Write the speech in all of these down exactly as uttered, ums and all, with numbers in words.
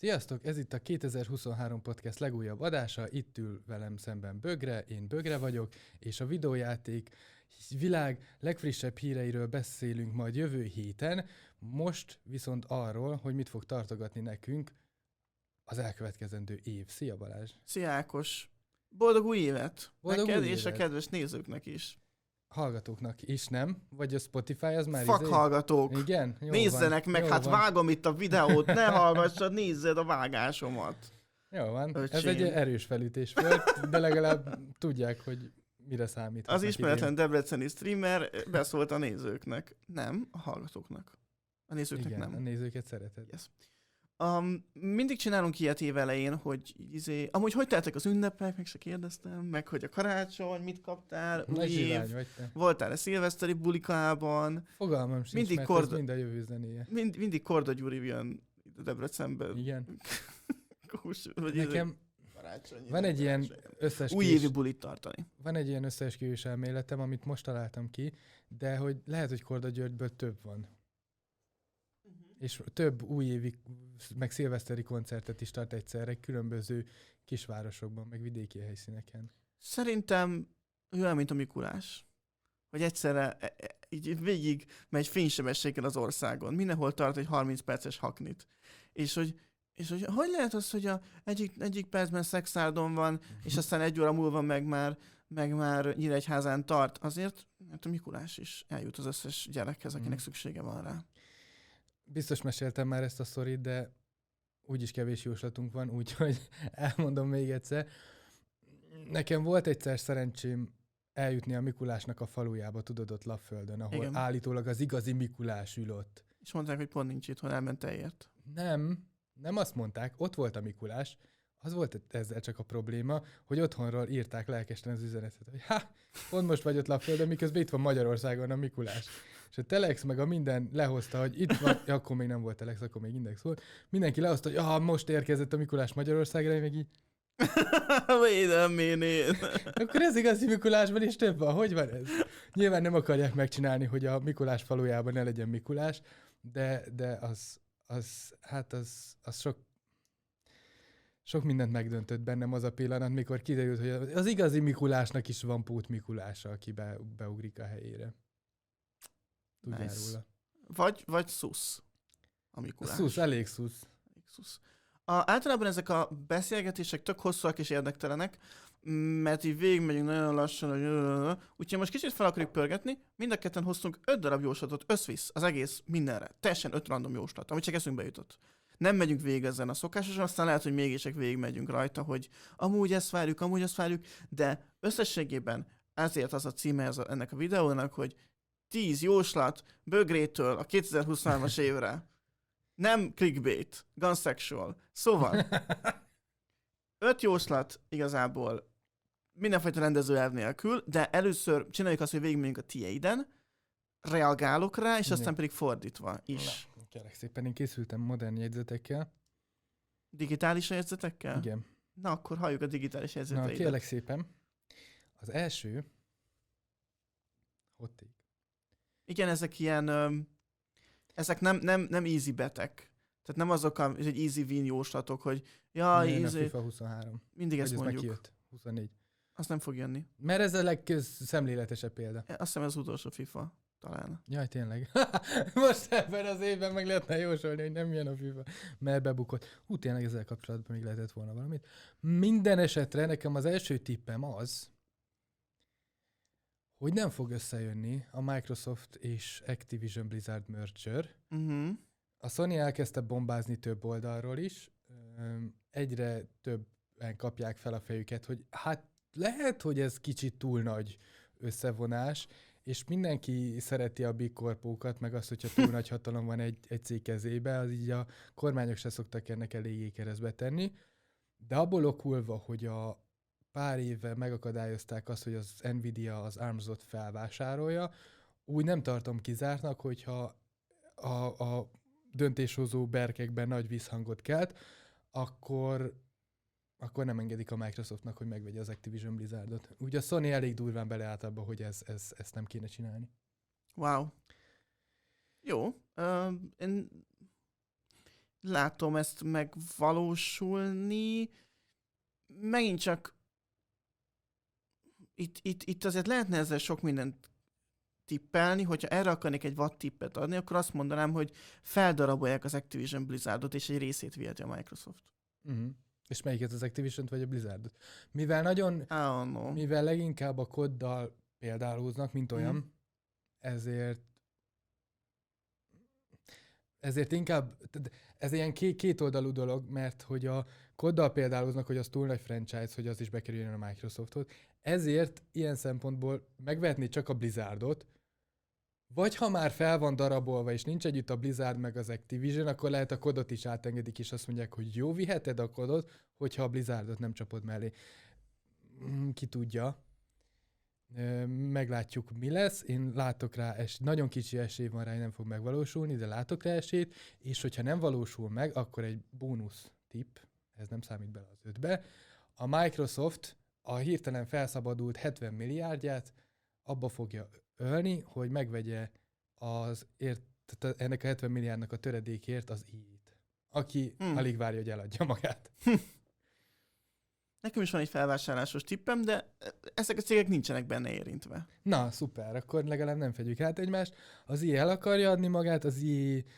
Sziasztok! Ez itt a kétezer-huszonhárom podcast legújabb adása, itt ül velem szemben Bögre, én Bögre vagyok, és a videójáték világ legfrissebb híreiről beszélünk majd jövő héten, most viszont arról, hogy mit fog tartogatni nekünk az elkövetkezendő év. Szia Balázs! Szia Ákos! Boldog új évet! Boldog Neked új és évet. a kedves nézőknek is. Hallgatóknak is, nem? Vagy a Spotify az már Fuck izé? hallgatók! Igen? Jó Nézzenek van, meg, jó hát van. vágom itt a videót, ne hallgassad, nézzed a vágásomat. Jó van, Öcsém. ez egy erős felütés volt, de legalább tudják, hogy mire számíthatnak. Az ismeretlen idén. debreceni streamer beszólt a nézőknek. Nem, a hallgatóknak. A nézőknek Igen, nem. a nézőket szereted. Yes. Um, mindig csinálunk ilyet év elején, hogy izé, amúgy hogy teltek az ünnepek, meg se kérdeztem, meg hogy a karácsony, mit kaptál, új Nagy zsivány év, vagy te. voltál a szilveszteri bulikában, Fogalmam sincs, Mindig mert korda- ez mind a jövő zenéje. mind, mindig Korda Gyuri jön Debrecenbe. Igen. Kús, vagy Nekem karácsony, van egy ilyen új összeesküvés, évi bulit tartani. van egy ilyen összeesküvés elméletem, amit most találtam ki, de hogy lehet, hogy Korda Györgyből több van. És több újévi, meg szilveszteri koncertet is tart egyszerre különböző kisvárosokban, meg vidéki helyszíneken. Szerintem ő olyan, mint a Mikulás. Hogy egyszerre e- e- így végig megy fénysebességgel az országon. Mindenhol tart egy harminc perces haknit. És hogy és hogy, hogy lehet az, hogy a egyik, egyik percben Szexárdon van, és aztán egy óra múlva meg már, meg már Nyíregyházán tart. Azért, mert a Mikulás is eljut az összes gyerekhez, akinek Mm. szüksége van rá. Biztos meséltem már ezt a sztorit, de úgyis kevés jóslatunk van, úgyhogy elmondom még egyszer. Nekem volt egyszer szerencsém eljutni a Mikulásnak a falujába, tudod, ott Lapföldön, ahol Igen. állítólag az igazi Mikulás ül ott. És mondták, hogy pont nincs itthon, elment elért. Nem, nem azt mondták, ott volt a Mikulás, az volt ezzel csak a probléma, hogy otthonról írták lelkesen az üzenetet, hogy ha, pont most vagy ott Lapföldön, miközben itt van Magyarországon a Mikulás. És a Telex meg a minden lehozta, hogy itt van, ja, akkor még nem volt Telex, akkor még Index volt, mindenki lehozta, hogy ja, most érkezett a Mikulás Magyarországra, én meg így, Védem én. akkor ez igazi Mikulásban is több van, hogy van ez? Nyilván nem akarják megcsinálni, hogy a Mikulás falujában ne legyen Mikulás, de, de az, az, hát az, az sok, sok mindent megdöntött bennem az a pillanat, mikor kiderült, hogy az igazi Mikulásnak is van Pót Mikulása, aki be, beugrik a helyére. Tudjál Nice. róla. Vagy, vagy szusz. A Mikulás. Szusz, elég szusz. Szusz. A, általában ezek a beszélgetések tök hosszúak és érdektelenek, mert így végigmegyünk nagyon lassan, hogy... úgyhogy most kicsit fel akarjuk pörgetni, mind a ketten hoztunk öt darab jóslatot, összvisz az egész mindenre. Teljesen öt random jóslat, amit csak eszünkbe jutott. Nem megyünk végig ezen a szokásosan, aztán lehet, hogy mégis csak végigmegyünk rajta, hogy amúgy ezt várjuk, amúgy ezt várjuk, de összességében ezért az a címe ez a, ennek a videónak, hogy tíz jóslat Bögrétől a kétezer-huszonhármas évre. Nem clickbait, gunsexual. Szóval, öt jóslat igazából mindenfajta rendező elv nélkül, de először csináljuk azt, hogy végigmegyünk a tiéden, reagálok rá, és aztán Igen. pedig fordítva is. Na, kérlek szépen, én készültem modern jegyzetekkel. Digitális jegyzetekkel? Igen. Na, akkor halljuk a digitális Na, jegyzeteidet. kérlek szépen. Az első... Hot take. Igen, ezek ilyen... Öm, ezek nem, nem, nem easy betek. Tehát nem azok a egy easy win jóslatok, hogy ja, Jön a easy... FIFA huszonhárom. Mindig Vagy ezt ez már mondjuk. kijött? huszonnégy. Azt nem fog jönni. Mert ez a legszemléletesebb példa. Azt hiszem ez az utolsó FIFA. Talán. Jaj, tényleg. Most ebben az évben meg lehetne jósolni, hogy nem jön a FIFA, mert bebukott. Hú, tényleg ezzel kapcsolatban még lehetett volna valamit. Minden esetre nekem az első tippem az, hogy nem fog összejönni a Microsoft és Activision Blizzard merger. Uh-huh. A Sony elkezdte bombázni több oldalról is, Öm, egyre többen kapják fel a fejüket, hogy hát lehet, hogy ez kicsit túl nagy összevonás, és mindenki szereti a big corpókat, meg azt, hogyha túl nagy hatalom van egy, egy cég kezébe, az így a kormányok se szoktak ennek eléggé keresztbe tenni, de abból okulva, hogy a pár éve megakadályozták azt, hogy az Nvidia az ARMS-ot felvásárolja, úgy nem tartom kizártnak, hogyha a, a döntéshozó berkekben nagy visszhangot kelt, akkor, akkor nem engedik a Microsoftnak, hogy megvegye az Activision Blizzardot. Ugye a Sony elég durván beleállt abba, hogy ez, ez, ezt nem kéne csinálni. Wow. Jó. Uh, én látom ezt megvalósulni. Megint csak itt, itt, itt azért lehetne ezzel sok mindent tippelni, hogyha erre akarnék egy watt tippet adni, akkor azt mondanám, hogy feldarabolják az Activision Blizzardot, és egy részét viheti a Microsoft. Uh-huh. És melyiket, az Activision-t vagy a Blizzardot? Mivel nagyon, Oh, no. mivel leginkább a koddal példálóznak, mint olyan, mm. ezért ezért inkább, ez ilyen két, kétoldalú dolog, mert hogy a koddal példálóznak, hogy az túl nagy franchise, hogy az is bekerüljön a Microsofthoz. Ezért ilyen szempontból megvehetné csak a Blizzardot, vagy ha már fel van darabolva, és nincs együtt a Blizzard meg az Activision, akkor lehet a kodot is átengedik, és azt mondják, hogy jó, viheted a kodot, hogyha a Blizzardot nem csapod mellé. Ki tudja. Meglátjuk, mi lesz. Én látok rá, es- nagyon kicsi esély van rá, hogy nem fog megvalósulni, de látok rá esélyt, és hogyha nem valósul meg, akkor egy bónusz tipp, ez nem számít bele az ötbe. A Microsoft a hirtelen felszabadult hetven milliárdját abba fogja ölni, hogy megvegye az ért, tehát ennek a hetven milliárdnak a töredékért az í á-t, aki hmm. alig várja, hogy eladja magát. Nekem is van egy felvásárlásos tippem, de ezek a cégek nincsenek benne érintve. Na, szuper, akkor legalább nem fedjük át egymást. Az í á el akarja adni magát, az í á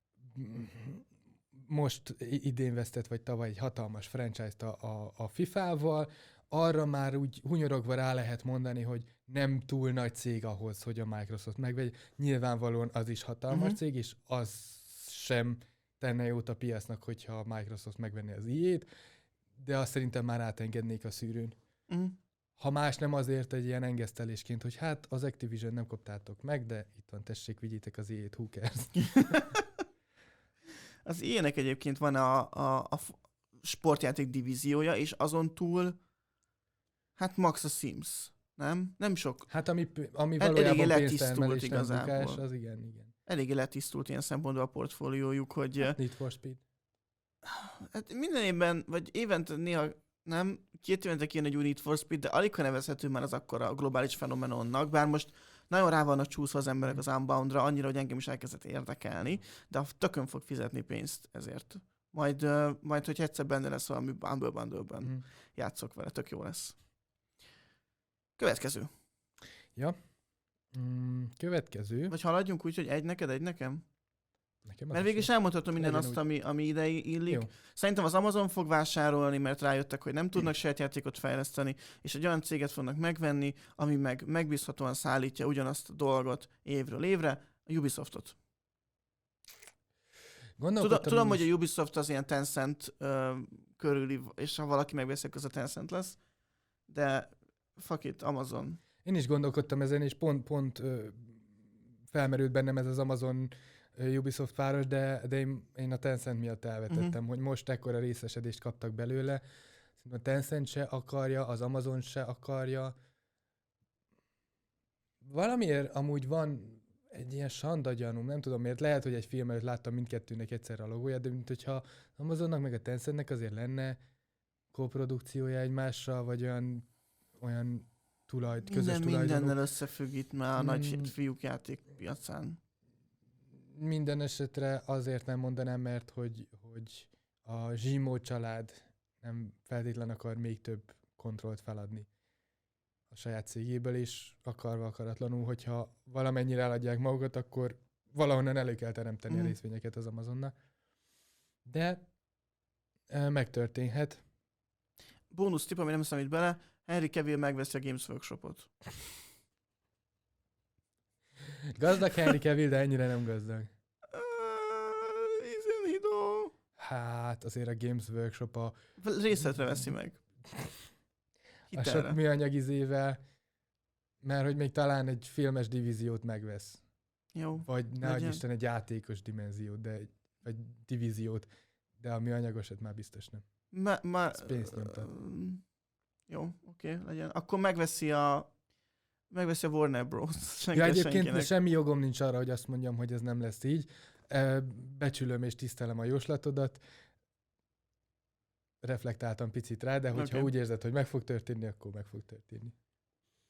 most idén vesztett, vagy tavaly egy hatalmas franchise-t a, a, a fifával, arra már úgy hunyorogva rá lehet mondani, hogy nem túl nagy cég ahhoz, hogy a Microsoft megvegye. Nyilvánvalóan az is hatalmas uh-huh. cég, és az sem tenne jót a piacnak, hogyha a Microsoft megvenné az í á-t, de azt szerintem már átengednék a szűrőn. Uh-huh. Ha más nem azért egy ilyen engesztelésként, hogy hát az Activision nem kaptátok meg, de itt van, tessék, vigyétek az í á-t, who cares? Az í á-nek egyébként van a, a, a sportjáték divíziója, és azon túl hát max a Sims, nem? Nem sok. Hát ami, ami valójában pénztermelés, igazából. Az igen, igen. Eléggé letisztult ilyen szempontból a portfóliójuk, hogy... Hát Need for Speed. Hát minden évben, vagy évente néha nem, két évente kéne egy új Need for Speed, de alig nevezhető már az akkora globális fenomenonnak, bár most nagyon rá vannak csúszva az emberek az Unbound-ra, annyira, hogy engem is elkezdett érdekelni, de a tökön fog fizetni pénzt ezért. Majd, uh, majd hogy egyszer benne lesz valami Humble Bundle-ben, mm. játszok vele, tök jó lesz. Következő. Ja. Mm, következő. Vagy haladjunk úgy, hogy egy neked, egy nekem? Nekem mert végül is elmondhatom minden azt, úgy. ami, ami ide illik. Jó. Szerintem az Amazon fog vásárolni, mert rájöttek, hogy nem tudnak saját játékot fejleszteni, és egy olyan céget fognak megvenni, ami meg megbízhatóan szállítja ugyanazt a dolgot évről évre, a Ubisoftot. Tudom, tudom hogy a Ubisoft az ilyen Tencent uh, körüli, és ha valaki megveszi, az a Tencent lesz, de fuck it, Amazon. Én is gondolkodtam ezen, és pont, pont uh, felmerült bennem ez az Amazon Ubisoft páros, de, de én, én a Tencent miatt elvetettem, uh-huh. hogy most ekkora részesedést kaptak belőle. A Tencent se akarja, az Amazon se akarja. Valamiért amúgy van egy ilyen sanda gyanúm, nem tudom miért, lehet, hogy egy film előtt láttam mindkettőnek egyszerre a logóját, de mint hogyha Amazonnak meg a Tencentnek azért lenne koprodukciója egymással, vagy olyan, olyan tulajt, közös Minden, tulajdonok. Mindennel összefügg itt már a hmm. nagy fiúk játékpiacán. Minden esetre azért nem mondanám, mert hogy, hogy a Zsimó család nem feltétlen akar még több kontrollt feladni a saját cégéből, és akarva akaratlanul, hogyha valamennyire eladják magukat, akkor valahonnan elő kell teremteni mm. a részvényeket az Amazonnak. De e, megtörténhet. Bónusz tipp, ami nem számít bele, Henry Cavill megveszi a Games Workshopot. Gazdag Henry Cavill, de ennyire nem gazdag. Uh, hát azért a Games Workshop a... részletre veszi meg. Hitelre. A sok műanyag izével, mert hogy még talán egy filmes divíziót megvesz. Jó. Vagy nehogy Isten egy játékos dimenziót, de egy, vagy divíziót, de a műanyagosat már biztos nem. Ma, ma, pénzt nyomtat. Uh, jó, oké, okay, legyen. Akkor megveszi a megveszi a Warner Bros. Senki, ja, egyébként senkinek. Semmi jogom nincs arra, hogy azt mondjam, hogy ez nem lesz így. Becsülöm és tisztelem a jóslatodat. Reflektáltam picit rá, de hogyha okay. úgy érzed, hogy meg fog történni, akkor meg fog történni.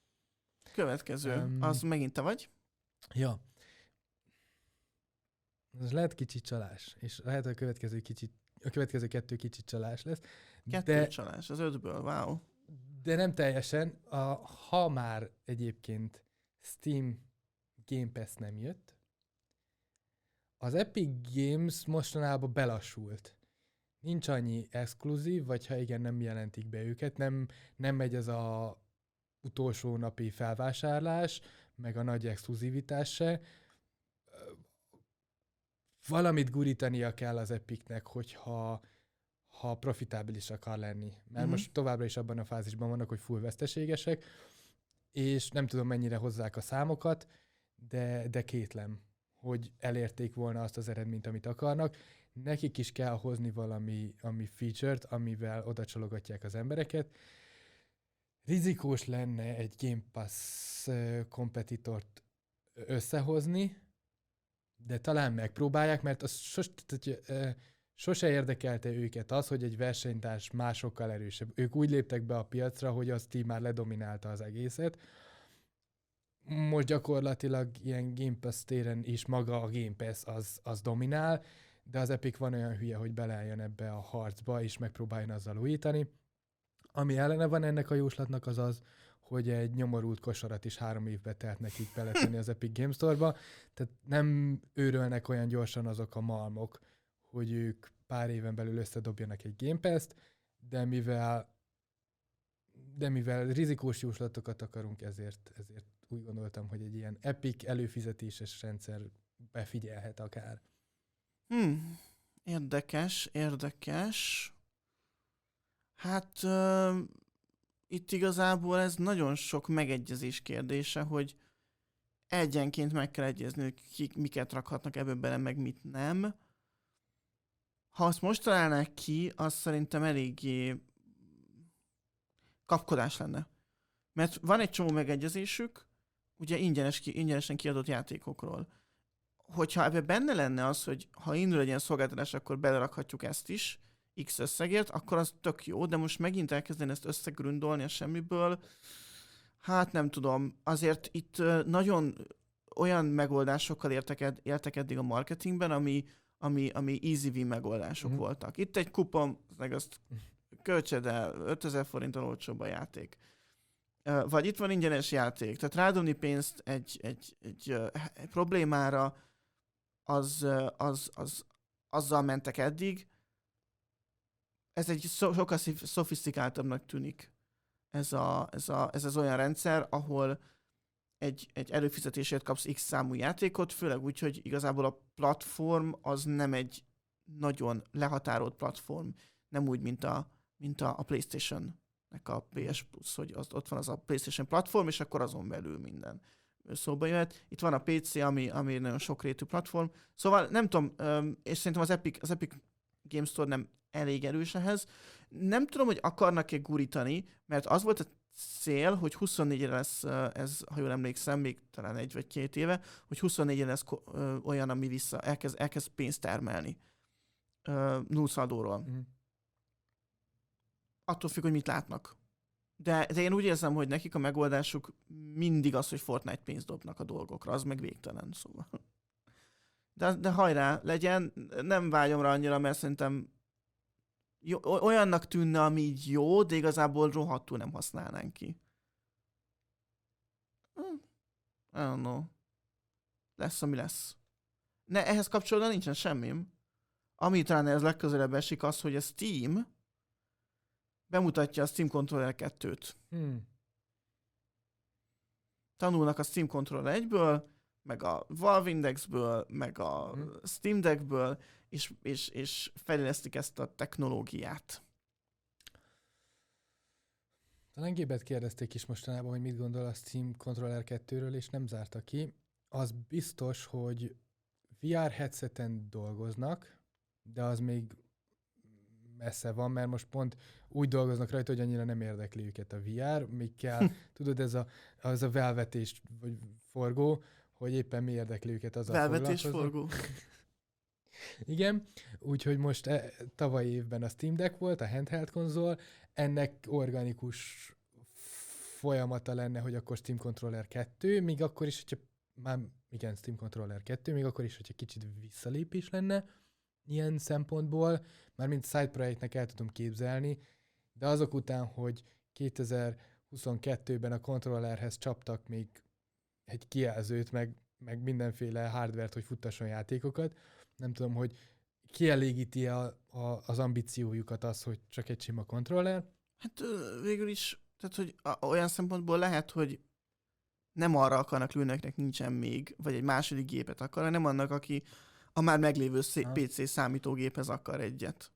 Következő. Um, az megint te vagy? Ja. Ez lehet kicsi csalás, és lehet, hogy a következő, kicsi, a következő kettő kicsi csalás lesz. Kettő de, csalás, az ötből, wow. de nem teljesen. A, ha már egyébként Steam Game Pass nem jött, az Epic Games mostanában belassult. Nincs annyi exkluzív, vagy ha igen, nem jelentik be őket, nem, nem megy ez a utolsó napi felvásárlás, meg a nagy exkluzivitás se. Valamit gurítania kell az Epicnek, hogyha ha profitábilis akar lenni. Mert uh-huh. most továbbra is abban a fázisban vannak, hogy full veszteségesek, és nem tudom mennyire hozzák a számokat, de, de kétlem, hogy elérték volna azt az eredményt, amit akarnak. Nekik is kell hozni valami ami feature-t, amivel oda csalogatják az embereket. Rizikós lenne egy Game Pass kompetitort összehozni, de talán megpróbálják, mert az sos, tehát, sose érdekelte őket az, hogy egy versenytárs másokkal erősebb. Ők úgy léptek be a piacra, hogy a Steam már ledominálta az egészet. Most gyakorlatilag ilyen Game Pass téren is maga a Game Pass az, az dominál, de az Epic van olyan hülye, hogy beleálljon ebbe a harcba, és megpróbáljon azzal újítani. Ami ellene van ennek a jóslatnak az az, hogy egy nyomorult kosarat is három évbe telt nekik beletenni az Epic Games Store-ba, tehát nem őrölnek olyan gyorsan azok a malmok, hogy ők pár éven belül összedobjanak egy Game Pass-t, de mivel, de mivel rizikós jóslatokat akarunk, ezért, ezért úgy gondoltam, hogy egy ilyen Epic előfizetéses rendszer befigyelhet akár. Hmm, érdekes, érdekes. Hát uh, itt igazából ez nagyon sok megegyezés kérdése, hogy egyenként meg kell egyezni, hogy kik miket rakhatnak ebbe bele, meg mit nem. Ha azt most találnák ki, az szerintem eléggé kapkodás lenne. Mert van egy csomó megegyezésük, ugye ingyenes ki, ingyenesen kiadott játékokról. Hogyha ebben benne lenne az, hogy ha indul egy ilyen szolgáltatás, akkor belerakhatjuk ezt is, X összegért, akkor az tök jó, de most megint elkezdeni ezt összegründolni a semmiből, hát nem tudom, azért itt nagyon olyan megoldásokkal értek, ed- értek eddig a marketingben, ami, ami, ami easy win megoldások mm. voltak. Itt egy kupon, meg azt költsed el, ötezer forinton olcsóbb a játék. Vagy itt van ingyenes játék, tehát rádobni pénzt egy, egy, egy, egy problémára, az, az, az, azzal mentek eddig. Ez egy so, sokkal szofisztikáltabbnak tűnik. Ez, a, ez, a, ez az olyan rendszer, ahol egy, egy előfizetésért kapsz X számú játékot, főleg úgy, hogy igazából a platform az nem egy nagyon lehatárolt platform, nem úgy, mint a, mint a, a PlayStation-nek a pé es Plus, hogy az, ott van az a PlayStation platform, és akkor azon belül minden szóba jöhet. Itt van a pé cé, ami, ami nagyon sokrétű platform. Szóval nem tudom, és szerintem az Epic, az Epic Games Store nem elég erős ehhez. Nem tudom, hogy akarnak-e gurítani, mert az volt a cél, hogy huszonnégyre lesz ez, ha jól emlékszem, még talán egy vagy két éve, hogy huszonnégyre lesz olyan, ami vissza elkezd, elkezd pénzt termelni. Nullszaldóról. Mm. Attól függ, hogy mit látnak. De, de én úgy érzem, hogy nekik a megoldásuk mindig az, hogy Fortnite pénzt dobnak a dolgokra, az meg végtelen, szóval. De, de hajrá, legyen, nem vágyom rá annyira, mert szerintem jó, olyannak tűnne, ami így jó, de igazából rohadtul nem használnánk ki. Hmm. I don't know. Lesz, ami lesz. Ne, ehhez kapcsolatban nincsen semmim. Ami talán ez legközelebb esik az, hogy a Steam bemutatja a Steam Controller kettőt. Hmm. Tanulnak a Steam Controller egyből, meg a Valve Indexből, meg a hmm. Steam Deckből, és, és, és fejlesztik ezt a technológiát. Talán Gébet kérdezték is mostanában, hogy mit gondol a Steam Controller kettőről, és nem zárta ki. Az biztos, hogy vé er headseten dolgoznak, de az még messze van, mert most pont úgy dolgoznak rajta, hogy annyira nem érdekli őket a vé er, még kell, tudod, ez a, az a velvetés vagy forgó, hogy éppen mi érdekli őket az a velvetés forgó. Igen, úgyhogy most e, tavalyi évben a Steam Deck volt, a handheld konzol, ennek organikus folyamata lenne, hogy akkor Steam Controller kettő, míg akkor is, hogyha már igen, Steam Controller kettő, még akkor is, hogyha kicsit visszalépés lenne ilyen szempontból, már mint side projektnek el tudom képzelni, de azok után, hogy kétezer-huszonkettőben a kontrollerhez csaptak még egy kijelzőt, meg, meg mindenféle hardware-t, hogy futtasson játékokat, nem tudom, hogy kielégíti a, a, az ambíciójukat az, hogy csak egy sima kontroller. Hát ö, végül is, tehát hogy a, olyan szempontból lehet, hogy nem arra akarnak lőni, akinek nincsen még, vagy egy második gépet akar, hanem annak, aki a már meglévő szé- pé cé számítógéphez akar egyet.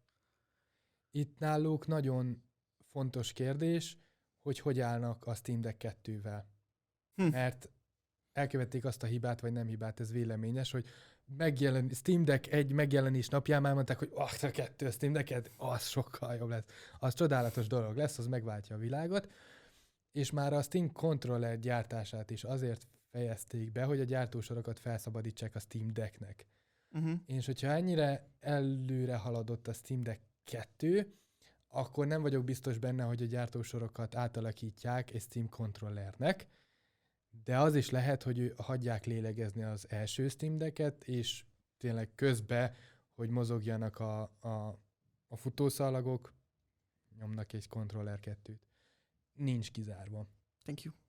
Itt náluk nagyon fontos kérdés, hogy hogy állnak a Steam Deck kettővel. Hm. Mert elkövették azt a hibát, vagy nem hibát, ez véleményes, hogy megjelen, Steam Deck egy megjelenés napján már mondták, hogy ah, a kettő Steam Deck, az sokkal jobb lesz. Az csodálatos dolog lesz, az megváltja a világot. És már a Steam Controller gyártását is azért fejezték be, hogy a gyártósorokat felszabadítsák a Steam Decknek. Uh-huh. És hogyha ennyire előre haladott a Steam Deck kettő, akkor nem vagyok biztos benne, hogy a gyártósorokat átalakítják egy Steam Controllernek, de az is lehet, hogy hagyják lélegezni az első Steam Decket, és tényleg közbe, hogy mozogjanak a, a, a futószalagok, nyomnak egy Controller kettőt. Nincs kizárva. Thank you.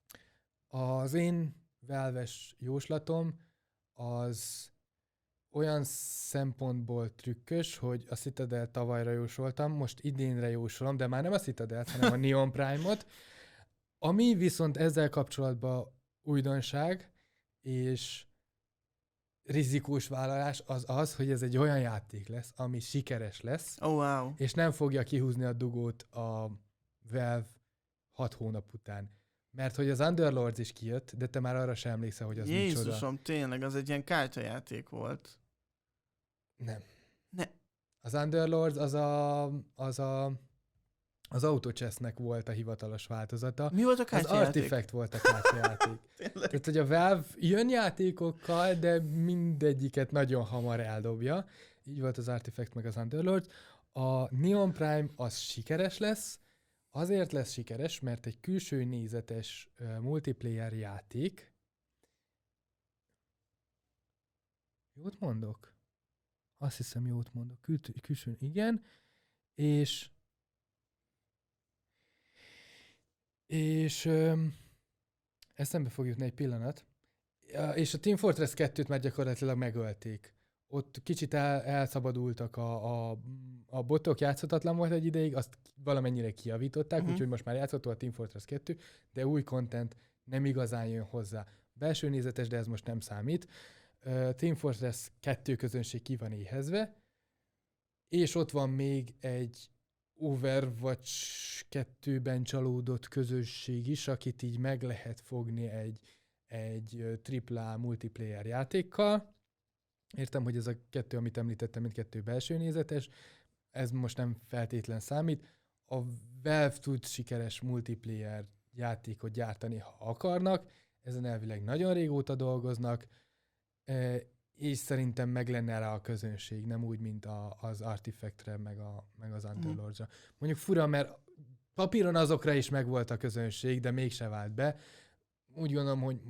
Az én Valve-es jóslatom az olyan szempontból trükkös, hogy a Citadel tavalyra jósoltam, most idénre jósolom, de már nem a Citadel, hanem a Neon Prime-ot, ami viszont ezzel kapcsolatban újdonság és rizikós vállalás az az, hogy ez egy olyan játék lesz, ami sikeres lesz, oh, wow. és nem fogja kihúzni a dugót a Valve hat hónap után. Mert hogy az Underlords is kijött, de te már arra sem emlékszel, hogy az Jézusom, micsoda. Jézusom, tényleg, az egy ilyen kártyajáték volt. Nem. Ne. Az Underlords az a, az a az AutoChess-nek volt a hivatalos változata. Mi volt a kártyajáték? Az Artifact volt a kártyajáték. Tehát, hogy a Valve jön játékokkal, de mindegyiket nagyon hamar eldobja. Így volt az Artifact meg az Underlords. A Neon Prime az sikeres lesz, azért lesz sikeres, mert egy külső nézetes uh, multiplayer játék. Jót mondok? Azt hiszem, jót mondok. Kül- külső, igen. És és um, eszembe fog jutni egy pillanat. És a Team Fortress kettőt már gyakorlatilag megölték. Ott kicsit el, elszabadultak a, a, a botok, játszhatatlan volt egy ideig, azt valamennyire kijavították, uh-huh. úgyhogy most már játszható a Team Fortress kettő, de új content nem igazán jön hozzá. Belső nézetes, de ez most nem számít. Uh, Team Fortress kettő közönség ki van éhezve, és ott van még egy Overwatch kettőben csalódott közösség is, akit így meg lehet fogni egy, egy tripla A multiplayer játékkal. Értem, hogy ez a kettő, amit említettem, mindkettő belső nézetes, ez most nem feltétlen számít. A Valve tud sikeres multiplayer játékot gyártani, ha akarnak, ezen elvileg nagyon régóta dolgoznak, és szerintem meg lenne rá a közönség, nem úgy, mint a, az Artifactre, meg, a, meg az Underlords-ra. Mondjuk fura, mert papíron azokra is megvolt a közönség, de mégse vált be. Úgy gondolom, hogy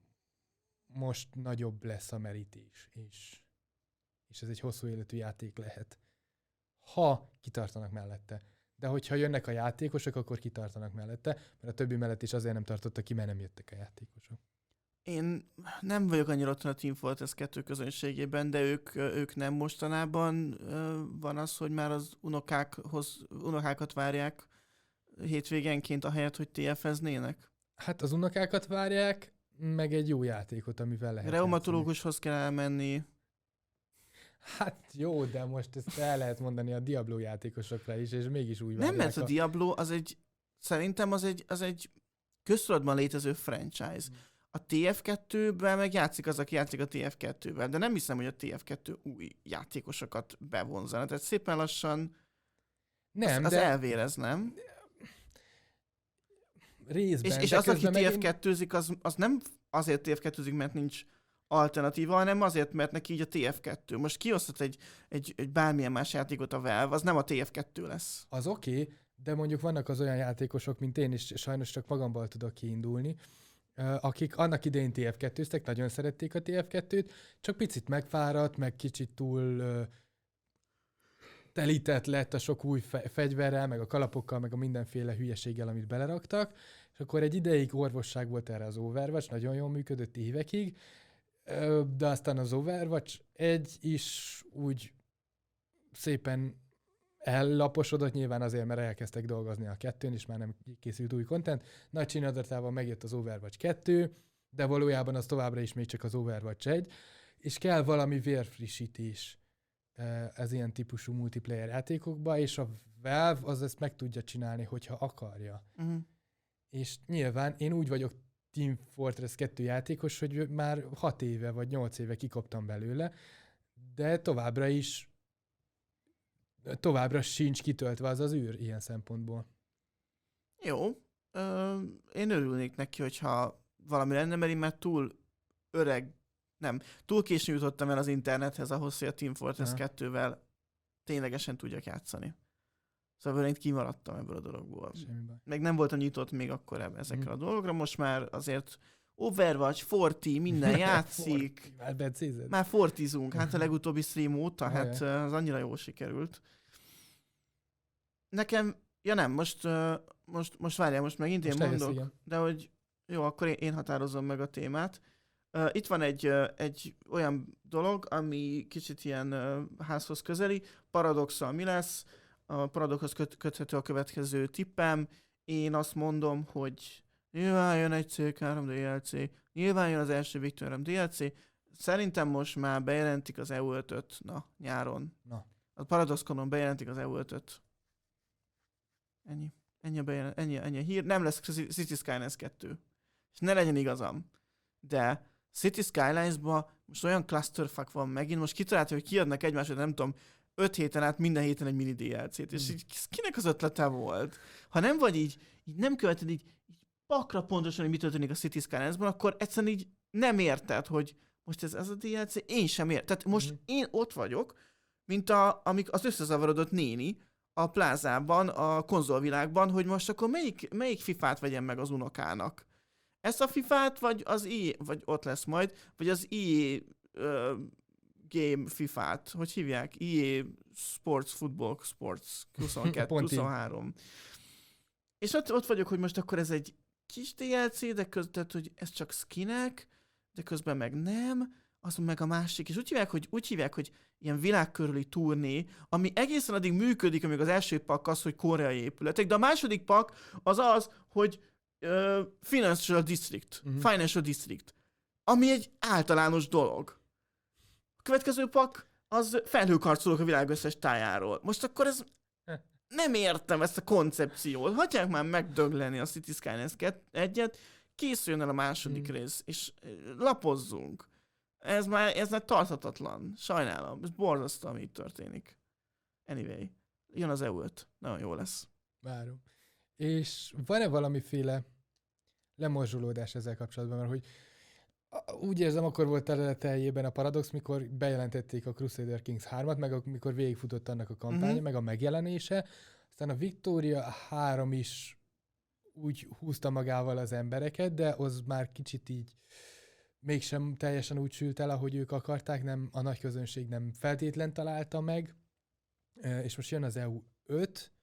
most nagyobb lesz a merítés, és, és ez egy hosszú életű játék lehet. Ha kitartanak mellette. De hogyha jönnek a játékosok, akkor kitartanak mellette, mert a többi mellett is azért nem tartottak ki, mert nem jöttek a játékosok. Én nem vagyok annyira otthon a Team Fortress kettő közönségében, de ők, ők nem mostanában van az, hogy már az unokákhoz, unokákat várják hétvégenként ahelyett, hogy té ef-eznének? Hát az unokákat várják, meg egy jó játékot, amivel lehet reumatológushoz kell elmenni. Hát jó, de most ezt el lehet mondani a Diablo játékosokra is, és mégis úgy várják. Nem, mert a, a Diablo az egy, szerintem az egy, az egy köztudatban létező franchise. Hmm. A té ef kettőben meg játszik az, aki játszik a té ef kettőben, de nem hiszem, hogy a té ef kettő új játékosokat bevonzana. Tehát szépen lassan nem, az, az de... elvérez, nem? Részben. És, és az, aki té ef kettőzik, az, az nem azért té ef kettőzik, mert nincs alternatíva, hanem azért, mert neki így a té ef kettő. Most kiosztott egy, egy, egy bármilyen más játékot a Valve, az nem a té ef kettő lesz. Az oké, okay, de mondjuk vannak az olyan játékosok, mint én is, sajnos csak magamból tudok kiindulni, akik annak idején té ef kettőztek, nagyon szerették a té ef kettőt, csak picit megfáradt, meg kicsit túl telített lett a sok új fe- fegyverrel, meg a kalapokkal, meg a mindenféle hülyeséggel, amit beleraktak, és akkor egy ideig orvosság volt erre az Overwatch, nagyon jól működött évekig, de aztán az Overwatch egy is úgy szépen ellaposodott, nyilván azért, mert elkezdtek dolgozni a kettőn, és már nem készült új content. Nagy csinálatával megjött az Overwatch kettő, de valójában az továbbra is még csak az Overwatch egy, és kell valami vérfrissítés ez ilyen típusú multiplayer játékokba, és a Valve az ezt meg tudja csinálni, hogyha akarja. Uh-huh. És nyilván én úgy vagyok Team Fortress kettő játékos, hogy már hat éve vagy nyolc éve kikaptam belőle, de továbbra is továbbra sincs kitöltve az az űr ilyen szempontból. Jó. Ö, én örülnék neki, hogyha valami lenne, mert én már túl öreg, nem, túl későn jutottam el az internethez ahhoz, hogy a Team Fortress Aha. kettővel ténylegesen tudjak játszani. Szóval én kimaradtam ebből a dologból. Meg nem voltam nyitott még akkor ezekre hmm. a dolgokra, most már azért Overwatch, Forti, minden játszik. Forti, már becézed. Már fortizunk, hát a legutóbbi stream óta, oh, hát yeah. az annyira jól sikerült. Nekem, ja nem, most, most, most várjál, most megint most én mondok, igen. De hogy jó, akkor én, én határozom meg a témát. Uh, itt van egy, uh, egy olyan dolog, ami kicsit ilyen uh, házhoz közeli. Paradoxal mi lesz? A Paradoxhoz köt, köthető a következő tippem. Én azt mondom, hogy nyilván jön egy cé három dé el cé, nyilván jön az első Victor három dé el cé. Szerintem most már bejelentik az E U ötöt, na, nyáron. Na. A Paradoxconon bejelentik az E U ötöt. Ennyi. Ennyi a, bejelen, ennyi, ennyi a hír. Nem lesz City Skylines kettő. És ne legyen igazam. De City Skylines-ba most olyan clusterfuck van megint, most kitalálta, hogy kiadnak egymásra, nem tudom, öt héten át minden héten egy mini dé el cét. Mm. És így kinek az ötlete volt? Ha nem vagy így, így nem követed így, így pakra pontosan, hogy mi történik a City Skylines-ban, akkor egyszerűen így nem érted, hogy most ez, ez a dé el cé, én sem értem. Tehát most mm. én ott vagyok, mint a, amik az összezavarodott néni a plázában, a konzolvilágban, hogy most akkor melyik, melyik fifát vegyem meg az unokának. Ezt a fifát, vagy az i, vagy ott lesz majd, vagy az i uh, game fifát, hogy hívják? i á Sports Football Sports huszonkettő huszonhárom. És ott, ott vagyok, hogy most akkor ez egy kis dé el cé, de közben, hogy ez csak skinek, de közben meg nem, az meg a másik, és úgy hívják, hogy, úgy hívják, hogy ilyen világkörüli turné, ami egészen addig működik, amíg az első pak az, hogy koreai épületek, de a második pak az az, hogy uh, Financial District, uh-huh. Financial District, ami egy általános dolog. A következő pak az felhőkarcolók a világ összes tájáról. Most akkor ez nem értem ezt a koncepciót. Hagyják már megdögleni a City Skylines egyet, készüljön el a második hmm. rész, és lapozzunk. Ez már, ez már tarthatatlan. Sajnálom. Ez borzasztó, ami itt történik. Anyway. Jön az E U öt. Nagyon jó lesz. Várom. És van-e valamiféle lemorzsolódás ezzel kapcsolatban? Mert hogy úgy érzem, akkor volt eredetejében a Paradox, mikor bejelentették a Crusader Kings hármat, meg amikor végigfutott annak a kampánya, uh-huh. meg a megjelenése. Aztán a Victoria három is úgy húzta magával az embereket, de az már kicsit így mégsem teljesen úgy sült el, ahogy ők akarták, nem, a nagy közönség nem feltétlen találta meg. És most jön az E U öt,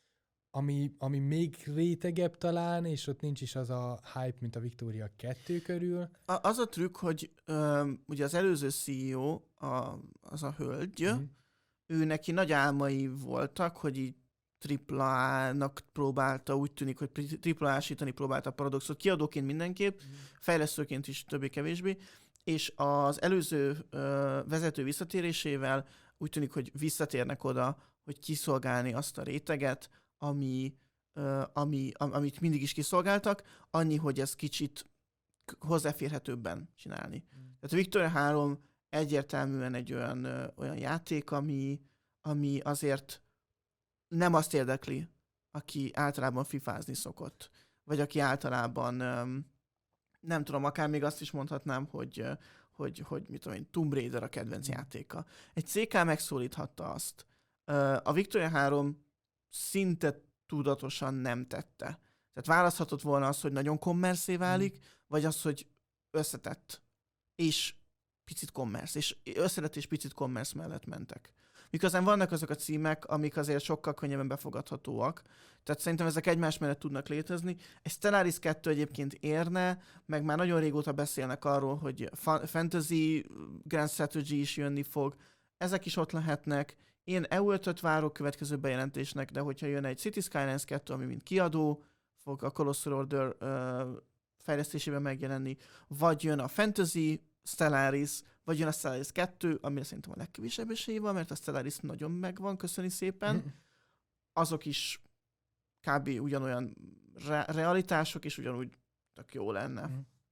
ami, ami még rétegebb talán, és ott nincs is az a hype, mint a Victoria kettő körül. A, az a trükk, hogy um, ugye az előző cé e o, a, az a hölgy, mm. ő neki nagy álmai voltak, hogy így tripla-nak próbálta, úgy tűnik, hogy tripla-ásítani próbálta a Paradoxot, kiadóként mindenképp, mm. fejlesztőként is többé-kevésbé, és az előző uh, vezető visszatérésével úgy tűnik, hogy visszatérnek oda, hogy kiszolgálni azt a réteget, ami, uh, ami, am, amit mindig is kiszolgáltak, annyi, hogy ez kicsit hozzáférhetőbben csinálni. Mm. Tehát a Victoria három egyértelműen egy olyan, uh, olyan játék, ami, ami azért nem azt érdekli, aki általában fifázni szokott. Vagy aki általában, um, nem tudom, akár még azt is mondhatnám, hogy, uh, hogy, hogy mit tudom én, Tomb Raider a kedvenc játéka. Egy cé ká megszólíthatta azt. Uh, a Victoria három szinte tudatosan nem tette. Tehát választhatod volna azt, hogy nagyon kommerszé válik, mm. vagy az, hogy összetett, és picit commerce, és összetett és picit commerce mellett mentek. Miközben vannak azok a címek, amik azért sokkal könnyebben befogadhatóak. Tehát szerintem ezek egymás mellett tudnak létezni. Egy Stellaris kettő egyébként érne, meg már nagyon régóta beszélnek arról, hogy Fantasy Grand Strategy is jönni fog. Ezek is ott lehetnek. Én E U ötöt várok következő bejelentésnek, de hogyha jön egy City Skylines kettő, ami mint kiadó, fog a Colossal Order uh, fejlesztésében megjelenni, vagy jön a Fantasy Stellaris, vagy jön a Stellaris kettő, amire szerintem a legkevésebb esélye van, mert a Stellaris nagyon megvan, köszöni szépen. Mm. Azok is kb. Ugyanolyan re- realitások, és ugyanúgy tök jó lenne.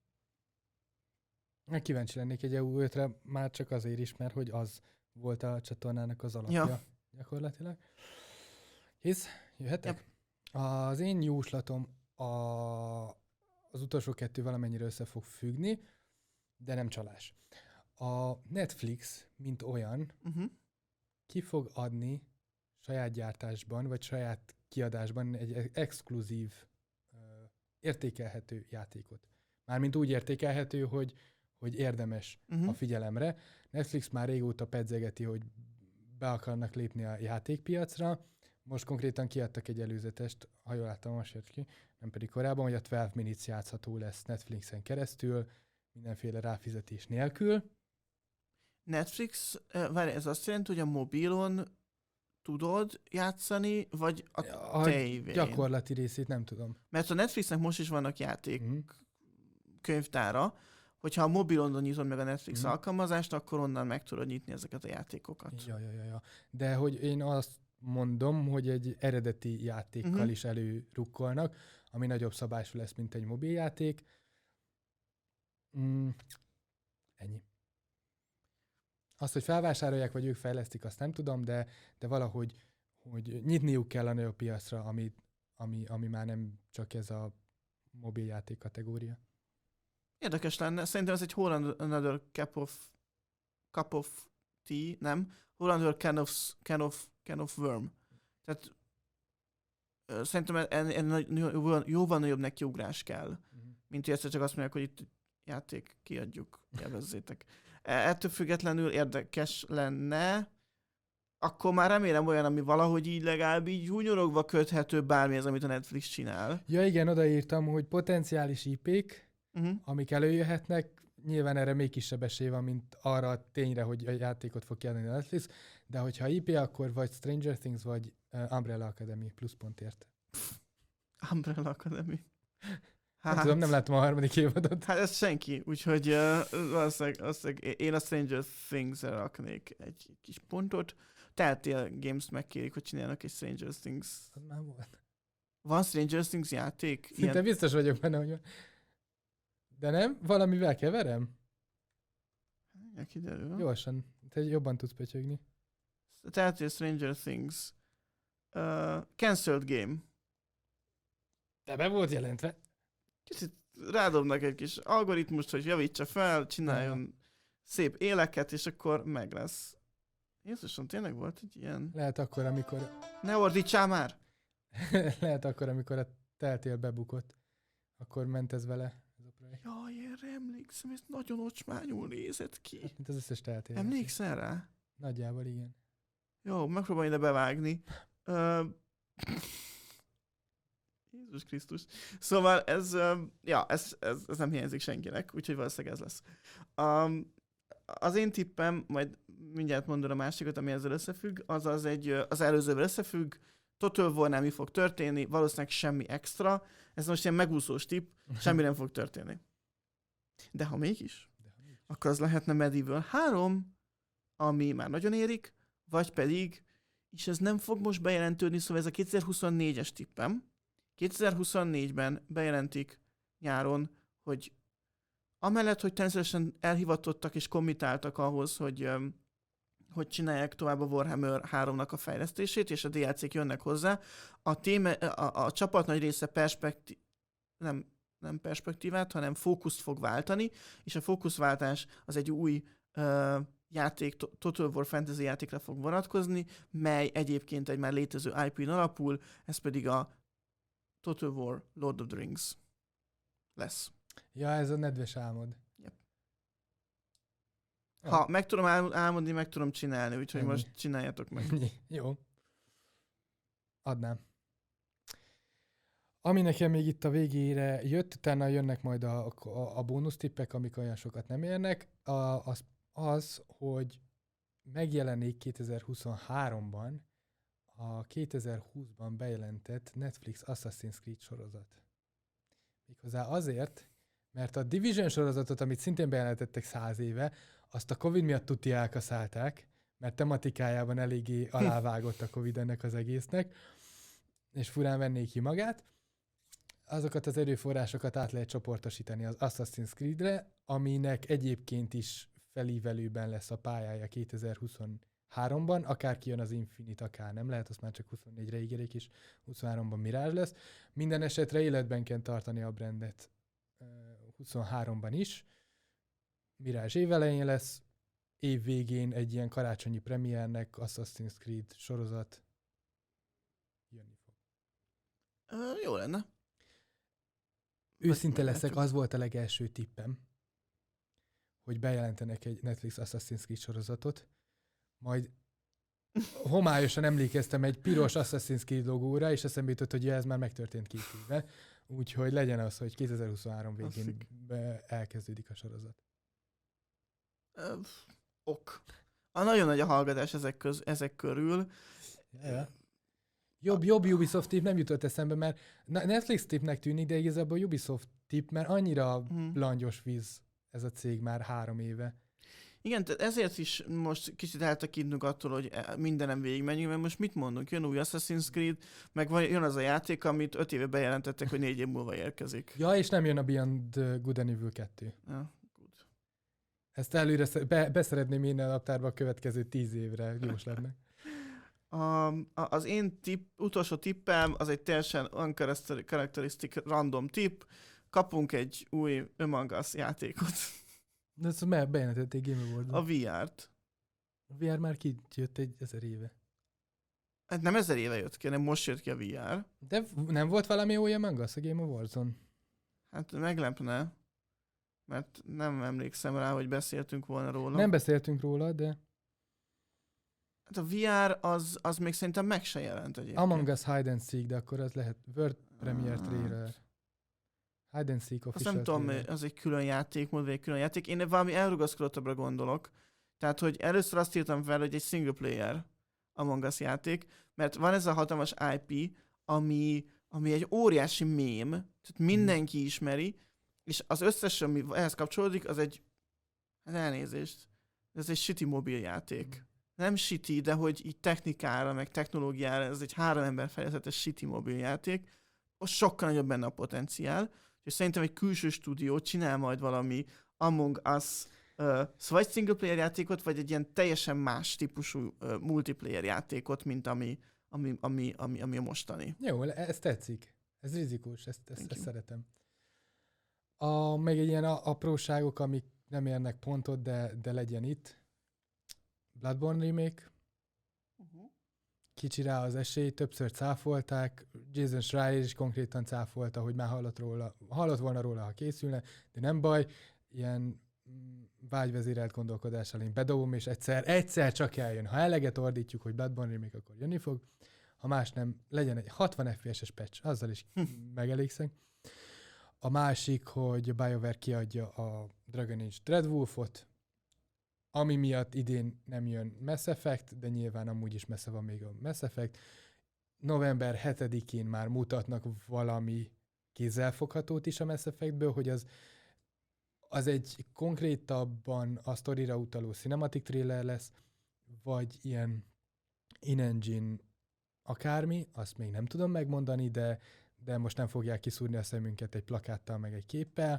Mm. Kíváncsi lennék egy E U ötre, már csak azért is, mert hogy az volt a csatornának az alapja ja. gyakorlatilag. Hisz, jöhetek? Yep. Az én jóslatom a, az utolsó kettő valamennyire össze fog függni, de nem csalás. A Netflix, mint olyan, uh-huh. ki fog adni saját gyártásban, vagy saját kiadásban egy exkluzív, uh, értékelhető játékot. Mármint úgy értékelhető, hogy, hogy érdemes uh-huh. a figyelemre. Netflix már régóta pedzegeti, hogy be akarnak lépni a játékpiacra. Most konkrétan kiadtak egy előzetest, ha jól láttam, most jött ki, nem pedig korábban, hogy a tizenkettő Minutes játszható lesz Netflixen keresztül, mindenféle ráfizetés nélkül. Netflix, várj, ez azt jelenti, hogy a mobilon tudod játszani, vagy a, a tévén? Gyakorlati részét nem tudom. Mert a Netflixnek most is vannak játék mm. könyvtára, hogyha a mobilon nyitod meg a Netflix mm. alkalmazást, akkor onnan meg tudod nyitni ezeket a játékokat. Ja, ja, ja, ja. De hogy én azt mondom, hogy egy eredeti játékkal mm-hmm. is előrukkolnak, ami nagyobb szabású lesz, mint egy mobiljáték. Mm. Ennyi. Azt, hogy felvásárolják, vagy ők fejlesztik, azt nem tudom, de, de valahogy hogy nyitniuk kell a nagyobb piacra, ami, ami, ami már nem csak ez a mobiljáték kategória. Érdekes lenne. Szerintem ez egy whole another cup of, cup of tea, nem? Whole another can of, can of, can of worm. Tehát uh, szerintem en, en, jóval, jóval nagyobb nekiugrás kell, uh-huh. mint hogy egyszer csak azt mondják, hogy itt játék, kiadjuk, élvezzétek. Ettől függetlenül érdekes lenne, akkor már remélem olyan, ami valahogy így legalább így hunyorogva köthető bármihez, amit a Netflix csinál. Ja igen, odaírtam, hogy potenciális í pék, uh-huh. amik előjöhetnek, nyilván erre még kisebb esély van, mint arra a tényre, hogy a játékot fog kiadni a Netflix, de hogyha í pé, akkor vagy Stranger Things, vagy uh, Umbrella Academy pluszpontért. Umbrella Academy. Hát, nem tudom, nem láttam a harmadik évadot. Hát ez senki, úgyhogy uh, valószínűleg, valószínűleg én a Stranger Things-re raknék egy kis pontot. Telltale Games megkérik, hogy csinálnak egy Stranger Things. Az már volt. Van Stranger Things játék? Szinte ilyen... biztos vagyok benne, hogy van. De nem? Valamivel keverem? Ja, kiderül. Gyorsan. Te jobban tudsz pötyögni. Telltale Stranger Things. Uh, cancelled game. De be volt jelentve. Kicsit rádobnak egy kis algoritmust, hogy javítsa fel, csináljon ja. szép éleket, és akkor meg lesz. Jézusom, tényleg volt egy ilyen... Lehet akkor, amikor... Ne ordítsál már! Lehet akkor, amikor a Telltale bebukott. Akkor ment ez vele. Ez a projekt. Jaj, erre emlékszem, ez nagyon ocsmányul nézett ki. Hát, mint az összes Telltale. Emlékszel rá? Nagyjából, igen. Jó, megpróbálj ide bevágni. Uh... Jézus Krisztus. Szóval ez, um, ja, ez, ez, ez nem hiányzik senkinek, úgyhogy valószínűleg ez lesz. Um, az én tippem, majd mindjárt mondom a másikat, ami ezzel összefügg, az az egy, az előzővel összefügg, Total War-nál mi fog történni, valószínűleg semmi extra, ez most ilyen megúszós tipp, semmi nem fog történni. De ha mégis, De ha mégis. akkor az lehetne Medieval három, ami már nagyon érik, vagy pedig, és ez nem fog most bejelentődni, szóval ez a kétezer-huszonnégyes tippem, kétezer-huszonnégyben bejelentik nyáron, hogy amellett, hogy természetesen elhivatottak és kommitáltak ahhoz, hogy, hogy csinálják tovább a Warhammer háromnak a fejlesztését, és a dé el cék jönnek hozzá, a, téme, a, a csapat nagy része perspektív, nem, nem perspektívát, hanem fókuszt fog váltani, és a fókuszváltás az egy új uh, játék, Total War Fantasy játékra fog vonatkozni, mely egyébként egy már létező í pén alapul, ez pedig a Total War Lord of the Rings lesz. Ja, ez a nedves álmod. Yep. Ja. Ha meg tudom álmod, álmodni, meg tudom csinálni, úgyhogy Ennyi. most csináljátok meg. Jó. Adnám. Ami nekem még itt a végére jött, utána jönnek majd a, a, a bónusztippek, amik olyan sokat nem érnek, a, az, az, hogy megjelenik kétezer-huszonháromban a kétezer-húszban bejelentett Netflix Assassin's Creed sorozat. Méghozzá azért, mert a Division sorozatot, amit szintén bejelentettek száz éve, azt a Covid miatt tuti elkaszálták, mert tematikájában eléggé alávágott a Covid ennek az egésznek, és furán vennék ki magát. Azokat az erőforrásokat át lehet csoportosítani az Assassin's Creed-re, aminek egyébként is felívelőben lesz a pályája kétezer-huszonháromban, akár kijön az Infinite, akár nem lehet, azt már csak huszonnégyre ígérik, és huszonháromban Mirage lesz. Minden esetre életben kell tartani a brandet huszonháromban is. Mirage évelején lesz, év végén egy ilyen karácsonyi premiernek Assassin's Creed sorozat jönni fog. Uh, jó lenne. Őszinte leszek, az volt a legelső tippem, hogy bejelentenek egy Netflix Assassin's Creed sorozatot, majd homályosan emlékeztem egy piros Assassin's Creed logóra, és eszembe jutott, hogy ja, ez már megtörtént két éve, úgyhogy legyen az, hogy kétezer-huszonhárom végén elkezdődik a sorozat. Uh, ok. A nagyon nagy a hallgatás ezek, köz, ezek körül. Yeah. Jobb, jobb Ubisoft tipp nem jutott eszembe, mert Netflix tippnek tűnik, de igazából Ubisoft tipp, mert annyira hmm. langyos víz ez a cég már három éve. Igen, tehát ezért is most kicsit eltekintünk attól, hogy mindenem végigmenjünk, mert most mit mondunk? Jön új Assassin's Creed, meg van, jön az a játék, amit öt éve bejelentettek, hogy négy év múlva érkezik. Ja, és nem jön a Beyond Good and Evil kettő. Ja, good. Ezt előre be, beszeretném én a naptárba a következő tíz évre, jós lenne. A, az én tipp, utolsó tippem az egy teljesen uncharacteristic random tipp. Kapunk egy új Among Us játékot. De ezt már bejelentették Game Award-on. A vé er-t. A vé er már kijött egy ezer éve. Hát nem ezer éve jött ki, hanem most jött ki a vé er. De nem volt valami új Among Us a Game Awards-on? Hát meglepne, mert nem emlékszem rá, hogy beszéltünk volna róla. Nem beszéltünk róla, de... Hát a vé er az, az még szerintem meg se jelent egyébként. Among Us Hide and Seek, de akkor az lehet World Premiere trailer. Hide and Seek official Azt nem tudom, trailer. az egy külön játékmód, vagy egy külön játék. Én valami elrugaszkodottabbra gondolok. Tehát, hogy először azt írtam fel, hogy egy single player Among Us játék, mert van ez a hatalmas i pé, ami, ami egy óriási mém, tehát mindenki hmm. ismeri, és az összes, ami ehhez kapcsolódik, az egy, hát elnézést, ez egy shitty mobiljáték. Hmm. Nem shitty, de hogy így technikára, meg technológiára, ez egy három ember fejlezetes shitty mobiljáték, ott sokkal nagyobb benne a potenciál, és szerintem egy külső stúdió csinál majd valami Among Us, uh, vagy single player játékot, vagy egy ilyen teljesen más típusú uh, multiplayer játékot, mint ami, ami, ami, ami, ami a mostani. Jó, ez tetszik. Ez rizikós, ezt, ezt, ezt szeretem. A, meg egy ilyen apróságok, amik nem érnek pontot, de, de legyen itt. Bloodborne remake. Uh-huh. Kicsi rá az esély, többször cáfolták. Jason Schreier is konkrétan cáfolta, hogy már hallott, róla, hallott volna róla, ha készülne, de nem baj. Ilyen vágyvezérelt gondolkodással én bedobom, és egyszer, egyszer csak eljön. Ha eleget ordítjuk, hogy Bloodborne remake, akkor jönni fog. Ha más nem, legyen egy hatvan ef pé es-es patch, azzal is megelégszek. A másik, hogy a BioWare kiadja a Dragon Age Dreadwolfot, ami miatt idén nem jön Mass Effect, de nyilván amúgy is messze van még a Mass Effect. november hetedikén már mutatnak valami kézzelfoghatót is a Mass Effectből, hogy az, az egy konkrétabban a sztorira utaló cinematic trailer lesz, vagy ilyen in-engine akármi, azt még nem tudom megmondani, de, de most nem fogják kiszúrni a szemünket egy plakáttal, meg egy képpel.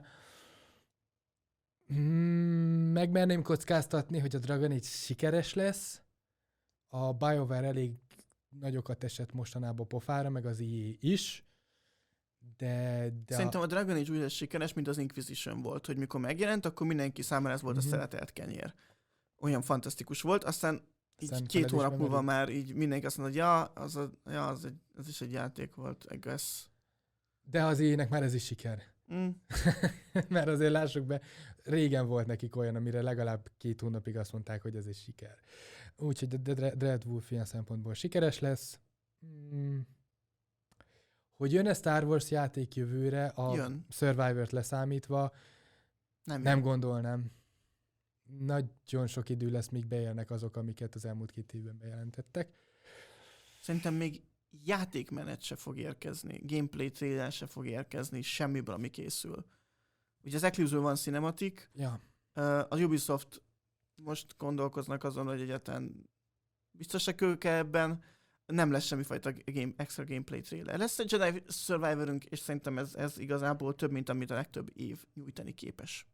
Hmm, megmerném kockáztatni, hogy a Dragon Age sikeres lesz. A BioWare elég nagyokat esett mostanában pofára, meg az i á is. De, de Szerintem a Dragon Age úgy lesz sikeres, mint az Inquisition volt, hogy mikor megjelent, akkor mindenki számára ez volt mm-hmm. a szeretelt kenyér. Olyan fantasztikus volt, aztán így Szent két hónap múlva már így mindenki azt mondta, hogy ja, az, a, ja az, egy, az is egy játék volt, I guess. De az éjnek már ez is siker. Mm. Mert azért lássuk be, régen volt nekik olyan, amire legalább két hónapig azt mondták, hogy ez egy siker. Úgyhogy a Dreadwolf ilyen szempontból sikeres lesz. Mm. Hogy jön-e Star Wars játék jövőre, a Jön. Survivor-t leszámítva, Nem, nem jön. gondolnám. Nagyon sok idő lesz, míg beérnek azok, amiket az elmúlt két évben bejelentettek. Szerintem még játékmenet se fog érkezni, gameplay trailer se fog érkezni, semmiből, ami készül. Ugye az Eclipse-ből van cinematic, Ja. az Ubisoft most gondolkoznak azon, hogy egyáltalán biztosak ők ebben, nem lesz semmifajta game, extra gameplay trailer. Lesz egy Jedi Survivorünk, és szerintem ez, ez igazából több, mint amit a legtöbb év nyújtani képes.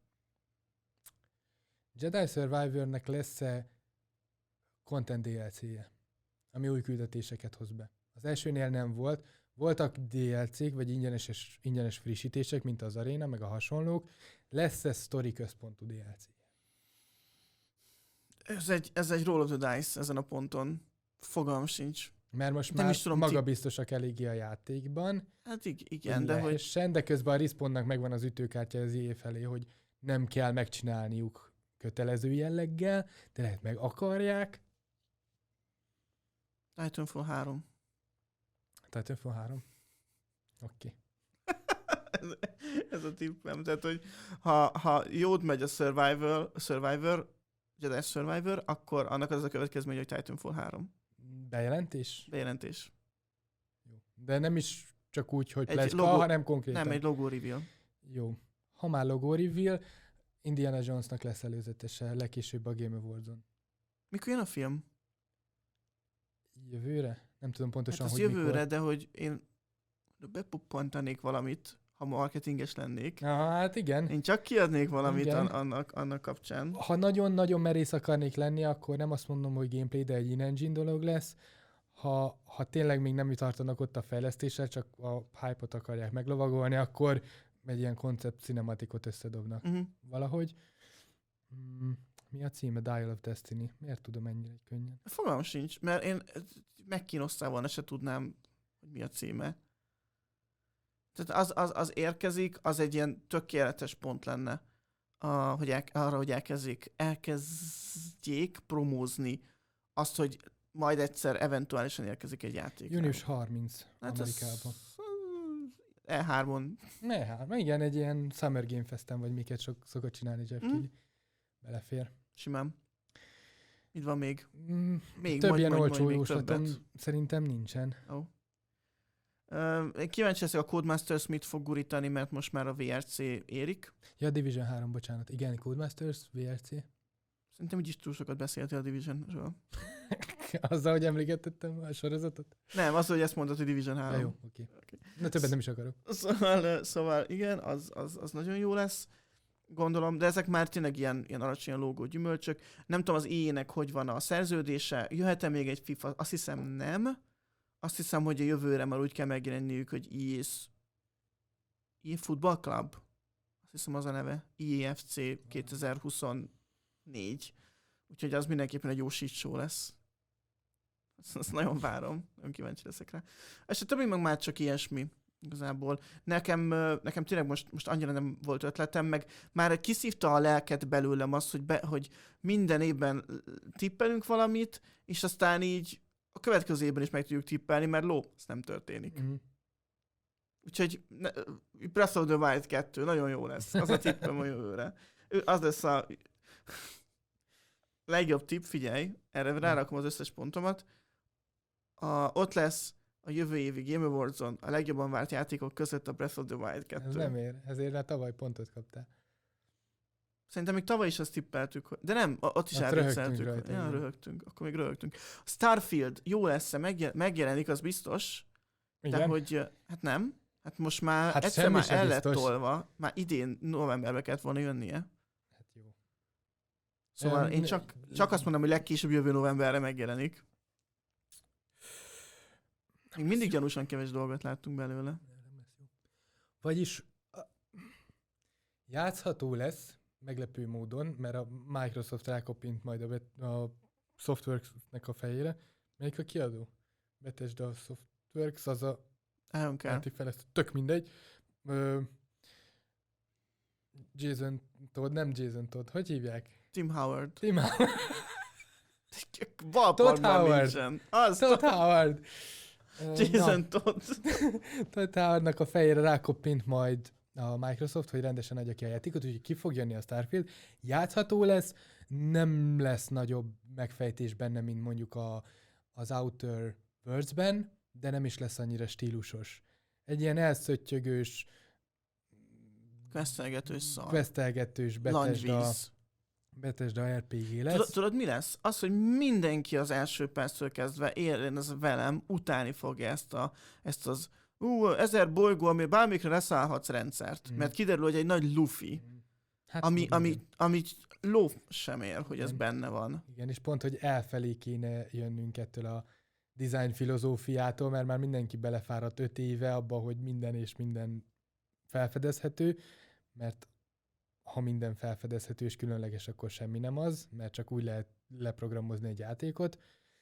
Jedi Survivornek lesz-e content dé el cé-je, ami új küldetéseket hoz be? Az elsőnél nem volt. Voltak dé el cé-k, vagy ingyenes, ingyenes frissítések, mint az Arena, meg a hasonlók. Lesz-e sztori központú dé el cé? Ez egy, ez egy roll of the dice ezen a ponton. Fogalmam sincs. Mert most Nem már is tudom, magabiztosak eléggé a játékban. Hát igen, de hogy... Lehessen, de közben a Respawnnak megvan az ütőkártya az i á felé, hogy nem kell megcsinálniuk kötelező jelleggel, de lehet meg akarják. Titanfall három. Titanfall három? Oké. ez, ez a tippem. Tehát, hogy ha, ha jót megy a Survivor, Survivor, Jedi Survivor, akkor annak az a következmény, hogy Titanfall három. Bejelentés? Bejelentés. Jó. De nem is csak úgy, hogy Egy pletyka, logo- hanem konkrétan. Nem, egy logo reveal. Jó. Ha már logo reveal, Indiana Jonesnak lesz előzetese legkésőbb a Game Awards-on. Mikor jön a film? Jövőre? Nem tudom pontosan, Hát az hogy jövőre, mikor. de hogy én bepuppantanék valamit, ha marketinges lennék. Ah, hát igen. Én csak kiadnék valamit Igen. an- annak, annak kapcsán. Ha nagyon-nagyon merész akarnék lenni, akkor nem azt mondom, hogy gameplay, de egy in-engine dolog lesz. Ha, ha tényleg még nem tartanak ott a fejlesztéssel, csak a hype-ot akarják meglovagolni, akkor egy ilyen koncept cinematikot összedobnak Uh-huh. valahogy. Mm, mi a címe? Dial of Destiny. Miért tudom ennyire könnyen? Fogalmam sincs, mert én megkínosztál volna, se tudnám, hogy mi a címe. Tehát az, az, az érkezik, az egy ilyen tökéletes pont lenne, a, hogy el, arra, hogy elkezdjék, elkezdjék promózni azt, hogy majd egyszer eventuálisan érkezik egy játék. Június harmincadika Hát Amerikában. E hármon. Ne, hát igen, egy ilyen Summer Game Festen, vagy miket sok, szokott csinálni Jeff Mm. Keighley. Belefér. Simán. Itt van még. Mm, Még több mondj, ilyen mondj, olcsó mondj még jóslatom többet. szerintem nincsen. Oh. Uh, én kíváncsi leszek, a Codemasters mit fog gurítani, mert most már a vé er cé érik. Ja, Division három, bocsánat. Igen, Codemasters, vé er cé. Szerintem úgyis túl sokat beszéltél a Divisionről. Azzal, hogy emlékeztettem a sorozatot? Nem, az, hogy ezt mondtad, hogy Division Ja, három. jó, oké. Okay. Na többet nem is akarok. Szóval, szóval igen, az, az, az nagyon jó lesz, gondolom, de ezek már tényleg ilyen, ilyen alacsony lógó gyümölcsök. Nem tudom, az í á-nek hogy van a szerződése, jöhet-e még egy FIFA? Azt hiszem nem. Azt hiszem, hogy a jövőre már úgy kell megjelenniük, hogy í á í á Football Club. Azt hiszem az a neve. í á ef cé kétezer-huszonnégy. Úgyhogy az mindenképpen egy jó shit show lesz. Azt, azt nagyon várom. Nagyon kíváncsi leszek rá. És a többi meg már csak ilyesmi. Igazából. Nekem, ö, nekem tényleg most, most annyira nem volt ötletem, meg már kiszívta a lelket belőlem az, hogy, be, hogy minden évben tippelünk valamit, és aztán így a következő évben is meg tudjuk tippelni, mert ló, ez nem történik. Mm. Úgyhogy ne, Breath of the Wild kettő, nagyon jó lesz. Az a tippem a jövőre. Ő- Az lesz a legjobb tipp, figyelj, erre rárakom az összes pontomat. A, ott lesz a jövő évi Game Awards-on a legjobban várt játékok között a Breath of the Wild Ez kettő. nem ér, ezért már tavaly pontot kaptál. Szerintem még tavaly is azt tippeltük, hogy... de nem, ott is Ott elrögtünk röhögtünk rajta, Ja, igen. röhögtünk, akkor még röhögtünk. A Starfield jó lesz-e, megje- megjelenik, az biztos, Igen? de hogy, hát nem, hát most már Hát egyszer semmi már sem el lett biztos. tolva, már idén novemberbe kellett volna jönnie. Hát jó. Szóval Öm, én csak, csak azt mondom, hogy legkésőbb jövő novemberre megjelenik. Még mindig gyanúsan kevés dolgot láttunk belőle. Nem lesz jó. Vagyis a- játszható lesz, meglepő módon, mert a Microsoft rákopint majd a, Bet- a Softworks-nek a fejére. Melyik a kiadó? Bethesda Softworks, az a... Nagyon kell. játékfejlesztő, tök mindegy. Ö, Jason Todd, nem Jason Todd, hogy hívják? Tim Howard. Tim Howard. Ballparkban Howard. nincsen. Az Todd Howard. Ö, Jason na, Todd. Todd Howardnak a fejére rákoppint majd a Microsoft, hogy rendesen adja ki a játékot, úgyhogy ki fog jönni a Starfield. Játszható lesz, nem lesz nagyobb megfejtés benne, mint mondjuk a, az Outer Worlds-ben, de nem is lesz annyira stílusos. Egy ilyen elszöttyögős, Questelgetős szar. questelgetős Bethesda, Langyvíz. Bethesda er pé gé lesz. Tudod, tudod, mi lesz? Az, hogy mindenki az első perctől kezdve érjen ez velem, utálni fogja ezt, a, ezt az ú, ezer bolygó, ami bármikre leszállhatsz rendszert. Mm. Mert kiderül, hogy egy nagy lufi, Hát, ami, igen. ami, ami ló sem ér, hogy ez Igen. benne van. Igen, és pont, hogy elfelé kéne jönnünk ettől a design filozófiától, mert már mindenki belefáradt öt éve abba, hogy minden és minden felfedezhető, mert ha minden felfedezhető és különleges, akkor semmi nem az, mert csak úgy lehet leprogramozni egy játékot.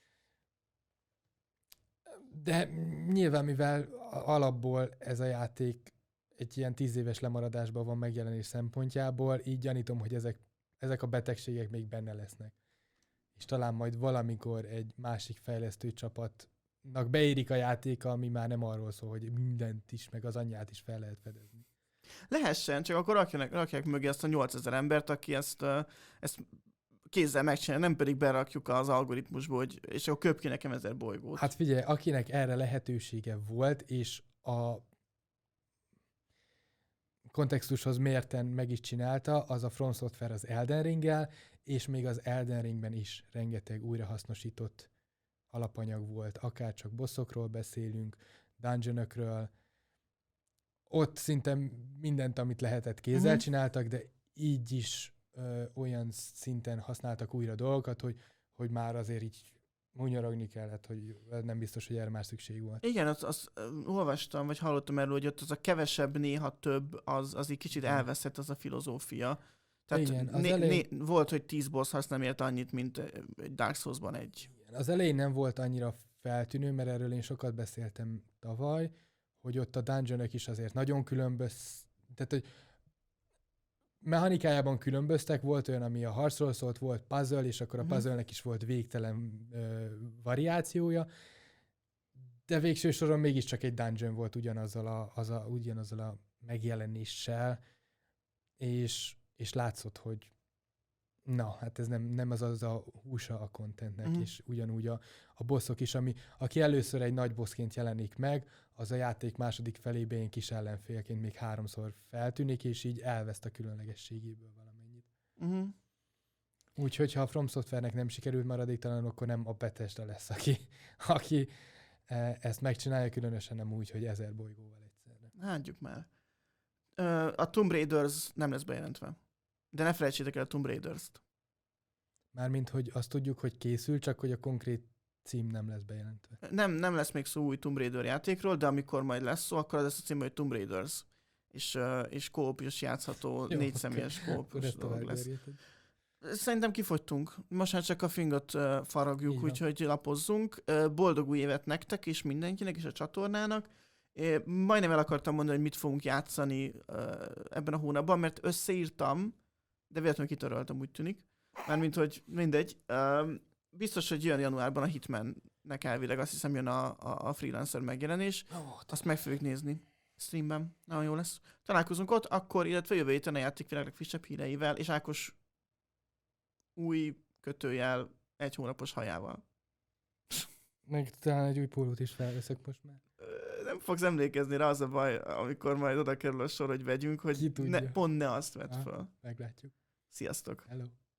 De nyilván, mivel alapból ez a játék egy ilyen tíz éves lemaradásban van megjelenés szempontjából, így gyanítom, hogy ezek, ezek a betegségek még benne lesznek. És talán majd valamikor egy másik fejlesztő csapatnak beérik a játéka, ami már nem arról szól, hogy mindent is, meg az anyját is fel lehet fedezni. Lehessen, csak akkor rakják, rakják mögé ezt a nyolcezer embert, aki ezt, ö, ezt kézzel megcsinálja, nem pedig berakjuk az algoritmusba, hogy, és akkor köp ki nekem ezer bolygót. Hát figyelj, akinek erre lehetősége volt, és a kontextushoz mérten meg is csinálta, az a From Software az Elden Ringgel, és még az Elden Ringben is rengeteg újrahasznosított alapanyag volt, akár csak bosszokról beszélünk, dungeonökről, ott szinte mindent, amit lehetett kézzel Mhm. csináltak, de így is ö, olyan szinten használtak újra dolgokat, hogy, hogy már azért így hunyorogni kellett, hogy nem biztos, hogy erre már szükség volt. Igen, azt az, olvastam, vagy hallottam erről, hogy ott az a kevesebb, néha több, az, az így kicsit Igen. elveszett az a filozófia. Tehát Igen, az né, elején- né, volt, hogy tíz boss harc nem ért annyit, mint egy Dark Souls-ban egy. Az elején nem volt annyira feltűnő, mert erről én sokat beszéltem tavaly, hogy ott a dungeonök is azért nagyon különböz... Tehát, hogy mechanikájában különböztek, volt olyan, ami a harcról szólt, volt puzzle, és akkor a Mhm. puzzle-nek is volt végtelen ö, variációja, de végső soron mégiscsak egy dungeon volt ugyanazzal a, az a, ugyanazzal a megjelenéssel, és, és látszott, hogy na, hát ez nem, nem az az a húsa a contentnek, Mhm. és ugyanúgy a, a bosszok is, ami, aki először egy nagy bossként jelenik meg, az a játék második felében ilyen kis ellenfélként még háromszor feltűnik, és így elveszt a különlegességéből valamennyit. Uh-huh. Úgyhogy ha a From Software-nek nem sikerült maradéktalanul, akkor nem a Bethesda lesz, aki, aki eh, ezt megcsinálja, különösen nem úgy, hogy ezer bolygóval egyszerre. Hagyjuk már. Ö, a Tomb Raiders nem lesz bejelentve. De ne felejtsétek el a Tomb Raiders-t. Mármint, hogy azt tudjuk, hogy készül, csak hogy a konkrét cím nem lesz bejelentve. Nem, nem lesz még szó új Tomb Raider játékról, de amikor majd lesz szó, akkor az lesz a cím, hogy Tomb Raiders. És, uh, és kópos játszható, Jó, négy személyes Akkor kópos ezt dolog tovább lesz. gerjedted. Szerintem kifogytunk. Most már csak a fingot uh, faragjuk, Így van. úgyhogy lapozzunk. Uh, boldog új évet nektek és mindenkinek, és a csatornának. Uh, majdnem el akartam mondani, hogy mit fogunk játszani uh, ebben a hónapban, mert összeírtam, de véletlenül kitöröltem, úgy tűnik. Mármint, hogy mindegy. Uh, biztos, hogy jön januárban a Hitmannek elvileg, azt hiszem jön a, a, a freelancer megjelenés. Ó, Azt meg fogjuk nézni streamben. Nagyon jó lesz. Találkozunk ott, akkor, illetve jövő héten a játékvilág legfrissebb híreivel, és Ákos új kötőjel egy hónapos hajával. meg talán egy új pólót is felveszek most már. Ö, Nem fogsz emlékezni rá, az a baj, amikor majd oda kerül a sor, hogy vegyünk, Ki hogy tudja. ne, pont ne azt vedd Aha. fel. Meglátjuk. Sziasztok! Hello.